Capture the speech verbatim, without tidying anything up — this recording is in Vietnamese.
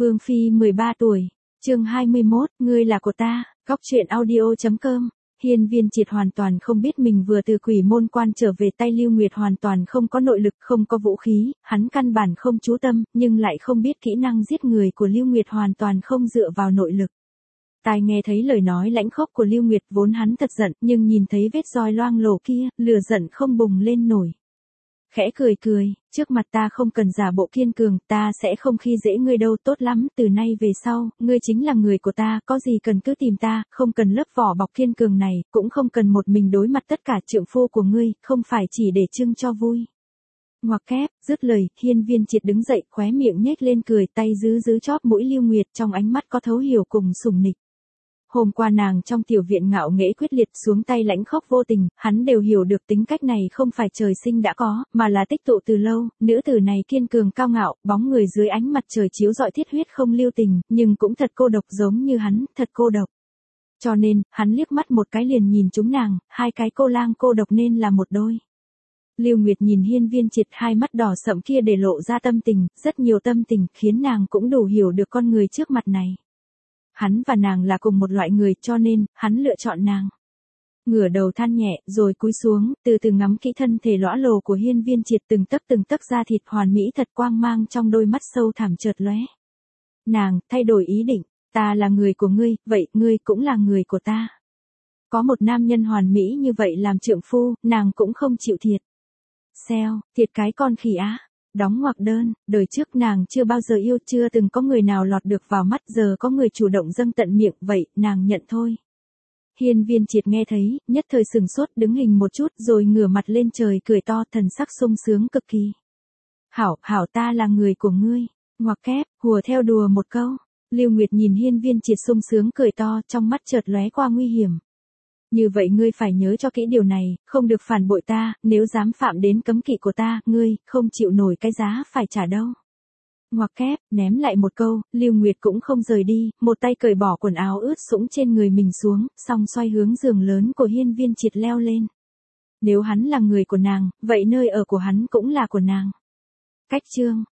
Vương Phi mười ba tuổi, chương hai mươi mốt, ngươi là của ta, góc truyện audio chấm com. Hiên Viên Triệt hoàn toàn không biết mình vừa từ quỷ môn quan trở về, tay Lưu Nguyệt hoàn toàn không có nội lực, không có vũ khí, hắn căn bản không chú tâm, nhưng lại không biết kỹ năng giết người của Lưu Nguyệt hoàn toàn không dựa vào nội lực. Tai nghe thấy lời nói lãnh khốc của Lưu Nguyệt, vốn hắn thật giận, nhưng nhìn thấy vết roi loang lổ kia, lửa giận không bùng lên nổi. Khẽ cười cười, trước mặt ta không cần giả bộ kiên cường, ta sẽ không khi dễ ngươi đâu, tốt lắm, từ nay về sau, ngươi chính là người của ta, có gì cần cứ tìm ta, không cần lớp vỏ bọc kiên cường này, cũng không cần một mình đối mặt tất cả trượng phu của ngươi, không phải chỉ để trưng cho vui. Ngoặc kép, dứt lời, Hiên Viên Triệt đứng dậy, khóe miệng nhếch lên cười, tay giữ giữ chóp mũi Lưu Nguyệt, trong ánh mắt có thấu hiểu cùng sủng nịch. Hôm qua nàng trong tiểu viện ngạo nghễ quyết liệt, xuống tay lãnh khốc vô tình, hắn đều hiểu được tính cách này không phải trời sinh đã có, mà là tích tụ từ lâu. Nữ tử này kiên cường cao ngạo, bóng người dưới ánh mặt trời chiếu rọi thiết huyết không lưu tình, nhưng cũng thật cô độc giống như hắn, thật cô độc. Cho nên, hắn liếc mắt một cái liền nhìn chúng nàng, hai cái cô lang cô độc nên là một đôi. Lưu Nguyệt nhìn Hiên Viên Triệt, hai mắt đỏ sậm kia để lộ ra tâm tình, rất nhiều tâm tình, khiến nàng cũng đủ hiểu được con người trước mặt này. Hắn và nàng là cùng một loại người, cho nên, hắn lựa chọn nàng. Ngửa đầu than nhẹ, rồi cúi xuống, từ từ ngắm kỹ thân thể lõa lồ của Hiên Viên Triệt, từng tấc từng tấc da thịt hoàn mỹ thật, quang mang trong đôi mắt sâu thẳm chợt lóe. Nàng thay đổi ý định, ta là người của ngươi, vậy ngươi cũng là người của ta. Có một nam nhân hoàn mỹ như vậy làm trượng phu, nàng cũng không chịu thiệt. Xeo, thiệt cái con khỉ á. Đóng ngoặc đơn, đời trước nàng chưa bao giờ yêu, chưa từng có người nào lọt được vào mắt, giờ có người chủ động dâng tận miệng, vậy, nàng nhận thôi. Hiên Viên Triệt nghe thấy, nhất thời sừng sốt, đứng hình một chút, rồi ngửa mặt lên trời cười to, thần sắc sung sướng cực kỳ. Hảo, hảo, ta là người của ngươi. Ngoặc kép, hùa theo đùa một câu. Lưu Nguyệt nhìn Hiên Viên Triệt sung sướng cười to, trong mắt chợt lóe qua nguy hiểm. Như vậy ngươi phải nhớ cho kỹ điều này, không được phản bội ta, nếu dám phạm đến cấm kỵ của ta, ngươi, không chịu nổi cái giá phải trả đâu. Ngoặc kép, ném lại một câu, Lưu Nguyệt cũng không rời đi, một tay cởi bỏ quần áo ướt sũng trên người mình xuống, xong xoay hướng giường lớn của Hiên Viên Triệt leo lên. Nếu hắn là người của nàng, vậy nơi ở của hắn cũng là của nàng. Cách chương